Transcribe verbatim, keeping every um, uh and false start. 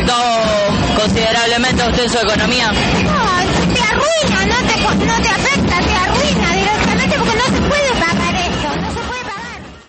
afectó considerablemente a usted en su economía? No, te arruina, no te, no te afecta, te